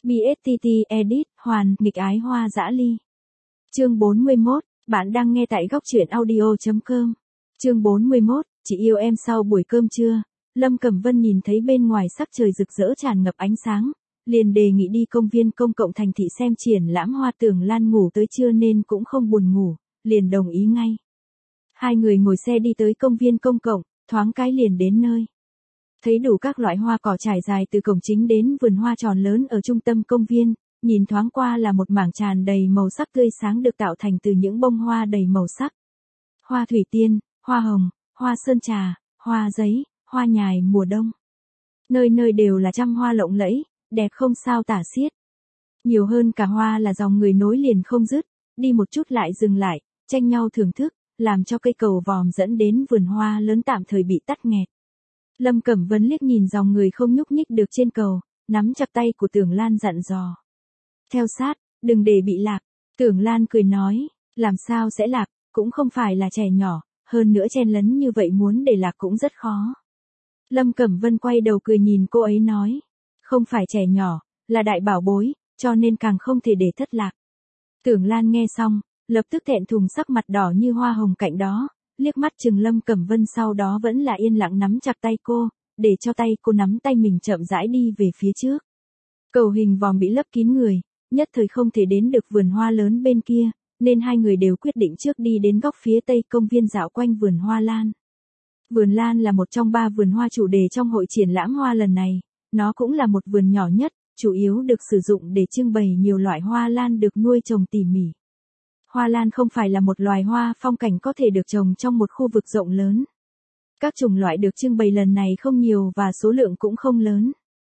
BSTT Edit, Hoàn, nghịch ái hoa dã ly. Chương 41, bạn đang nghe tại góc truyện audio.com. Chương 41, chị yêu em sau buổi cơm trưa. Lâm Cẩm Vân nhìn thấy bên ngoài sắc trời rực rỡ tràn ngập ánh sáng, liền đề nghị đi công viên công cộng thành thị xem triển lãm hoa. Tưởng Lan ngủ tới trưa nên cũng không buồn ngủ, liền đồng ý ngay. Hai người ngồi xe đi tới công viên công cộng, thoáng cái liền đến nơi. Thấy đủ các loại hoa cỏ trải dài từ cổng chính đến vườn hoa tròn lớn ở trung tâm công viên, nhìn thoáng qua là một mảng tràn đầy màu sắc tươi sáng được tạo thành từ những bông hoa đầy màu sắc. Hoa thủy tiên, hoa hồng, hoa sơn trà, hoa giấy, hoa nhài mùa đông. Nơi nơi đều là trăm hoa lộng lẫy, đẹp không sao tả xiết. Nhiều hơn cả hoa là dòng người nối liền không dứt, đi một chút lại dừng lại, tranh nhau thưởng thức, làm cho cây cầu vòm dẫn đến vườn hoa lớn tạm thời bị tắc nghẹt. Lâm Cẩm Vân liếc nhìn dòng người không nhúc nhích được trên cầu, nắm chặt tay của Tưởng Lan dặn dò. Theo sát, đừng để bị lạc. Tưởng Lan cười nói, làm sao sẽ lạc, cũng không phải là trẻ nhỏ, hơn nữa chen lấn như vậy muốn để lạc cũng rất khó. Lâm Cẩm Vân quay đầu cười nhìn cô ấy nói, không phải trẻ nhỏ, là đại bảo bối, cho nên càng không thể để thất lạc. Tưởng Lan nghe xong, lập tức thẹn thùng sắc mặt đỏ như hoa hồng cạnh đó, liếc mắt chừng Lâm Cẩm Vân sau đó vẫn là yên lặng nắm chặt tay cô, để cho tay cô nắm tay mình chậm rãi đi về phía trước. Cầu hình vòm bị lấp kín người, nhất thời không thể đến được vườn hoa lớn bên kia, nên hai người đều quyết định trước đi đến góc phía tây công viên dạo quanh vườn hoa lan. Vườn lan là một trong 3 vườn hoa chủ đề trong hội triển lãm hoa lần này, nó cũng là một vườn nhỏ nhất, chủ yếu được sử dụng để trưng bày nhiều loại hoa lan được nuôi trồng tỉ mỉ. Hoa lan không phải là một loài hoa phong cảnh có thể được trồng trong một khu vực rộng lớn. Các chủng loại được trưng bày lần này không nhiều và số lượng cũng không lớn.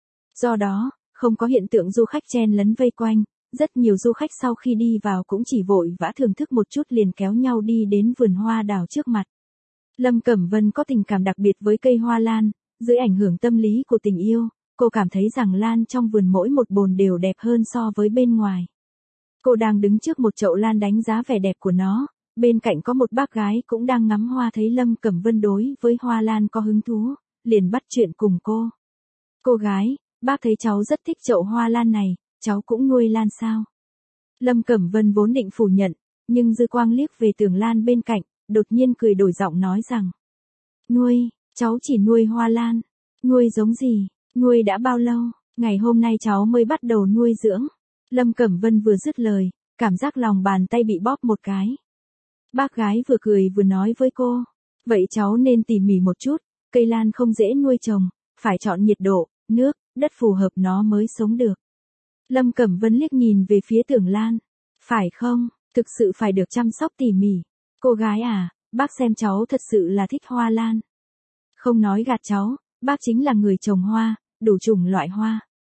Do đó, không có hiện tượng du khách chen lấn vây quanh, rất nhiều du khách sau khi đi vào cũng chỉ vội vã thưởng thức một chút liền kéo nhau đi đến vườn hoa đào trước mặt. Lâm Cẩm Vân có tình cảm đặc biệt với cây hoa lan, dưới ảnh hưởng tâm lý của tình yêu, cô cảm thấy rằng lan trong vườn mỗi một bồn đều đẹp hơn so với bên ngoài. Cô đang đứng trước một chậu lan đánh giá vẻ đẹp của nó, bên cạnh có một bác gái cũng đang ngắm hoa thấy Lâm Cẩm Vân đối với hoa lan có hứng thú, liền bắt chuyện cùng cô. Cô gái, bác thấy cháu rất thích chậu hoa lan này, cháu cũng nuôi lan sao? Lâm Cẩm Vân vốn định phủ nhận, nhưng dư quang liếc về Tưởng Lan bên cạnh, đột nhiên cười đổi giọng nói rằng. Nuôi, cháu chỉ nuôi hoa lan. Nuôi giống gì, nuôi đã bao lâu, ngày hôm nay cháu mới bắt đầu nuôi dưỡng. Lâm Cẩm Vân vừa dứt lời, cảm giác lòng bàn tay bị bóp một cái. Bác gái vừa cười vừa nói với cô, vậy cháu nên tỉ mỉ một chút, cây lan không dễ nuôi trồng, phải chọn nhiệt độ, nước, đất phù hợp nó mới sống được. Lâm Cẩm Vân liếc nhìn về phía Tưởng Lan, phải không, thực sự phải được chăm sóc tỉ mỉ. Cô gái à, bác xem cháu thật sự là thích hoa lan. Không nói gạt cháu, bác chính là người trồng hoa, đủ chủng loại hoa.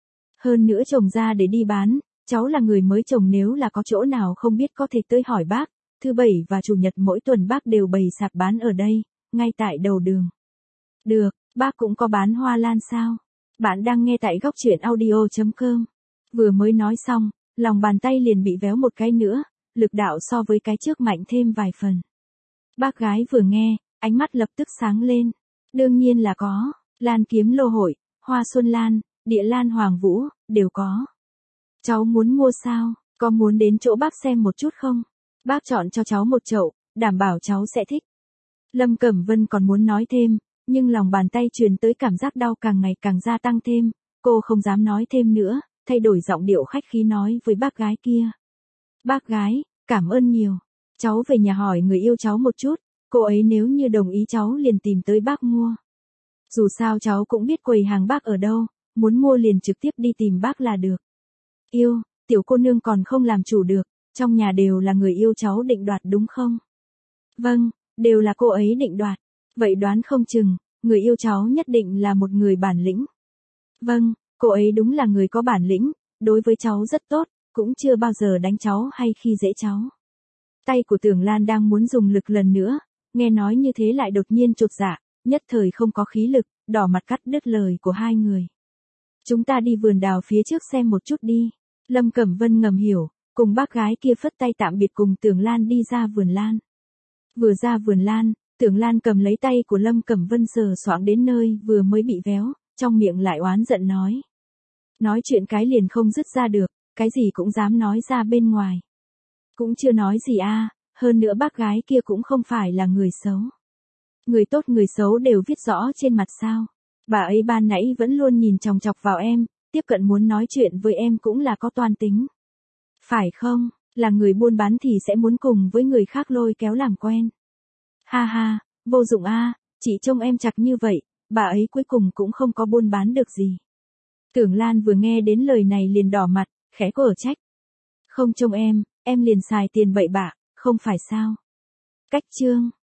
Hơn nữa trồng ra để đi bán. Cháu là người mới trồng nếu là có chỗ nào không biết có thể tới hỏi bác, thứ Bảy và Chủ nhật mỗi tuần bác đều bày sạp bán ở đây, ngay tại đầu đường. Được, bác cũng có bán hoa lan sao? Bạn đang nghe tại góc truyện audio.com. Vừa mới nói xong, lòng bàn tay liền bị véo một cái nữa, lực đạo so với cái trước mạnh thêm vài phần. Bác gái vừa nghe, ánh mắt lập tức sáng lên. Đương nhiên là có, lan kiếm lô hội, hoa xuân lan, địa lan hoàng vũ, đều có. Cháu muốn mua sao, có muốn đến chỗ bác xem một chút không? Bác chọn cho cháu một chậu, đảm bảo cháu sẽ thích. Lâm Cẩm Vân còn muốn nói thêm, nhưng lòng bàn tay truyền tới cảm giác đau càng ngày càng gia tăng thêm, cô không dám nói thêm nữa, thay đổi giọng điệu khách khí nói với bác gái kia. Bác gái, cảm ơn nhiều. Cháu về nhà hỏi người yêu cháu một chút, cô ấy nếu như đồng ý cháu liền tìm tới bác mua. Dù sao cháu cũng biết quầy hàng bác ở đâu, muốn mua liền trực tiếp đi tìm bác là được. Yêu, tiểu cô nương còn không làm chủ được, trong nhà đều là người yêu cháu định đoạt đúng không? Vâng, đều là cô ấy định đoạt. Vậy đoán không chừng, người yêu cháu nhất định là một người bản lĩnh. Vâng, cô ấy đúng là người có bản lĩnh, đối với cháu rất tốt, cũng chưa bao giờ đánh cháu hay khi dễ cháu. Tay của Tưởng Lan đang muốn dùng lực lần nữa, nghe nói như thế lại đột nhiên chột dạ, nhất thời không có khí lực, đỏ mặt cắt đứt lời của hai người. Chúng ta đi vườn đào phía trước xem một chút đi. Lâm Cẩm Vân ngầm hiểu, cùng bác gái kia phất tay tạm biệt cùng Tưởng Lan đi ra vườn lan. Vừa ra vườn lan, Tưởng Lan cầm lấy tay của Lâm Cẩm Vân sờ soạng đến nơi vừa mới bị véo, trong miệng lại oán giận nói. Nói chuyện cái liền không dứt ra được, cái gì cũng dám nói ra bên ngoài. Cũng chưa nói gì hơn nữa bác gái kia cũng không phải là người xấu. Người tốt người xấu đều viết rõ trên mặt sao. Bà ấy ban nãy vẫn luôn nhìn chòng chọc vào em, tiếp cận muốn nói chuyện với em cũng là có toan tính. Phải không, là người buôn bán thì sẽ muốn cùng với người khác lôi kéo làm quen. Ha ha, vô dụng chị trông em chặt như vậy, bà ấy cuối cùng cũng không có buôn bán được gì. Tưởng Lan vừa nghe đến lời này liền đỏ mặt, khẽ cở trách. Không trông em liền xài tiền bậy bạ, không phải sao. Cách chương.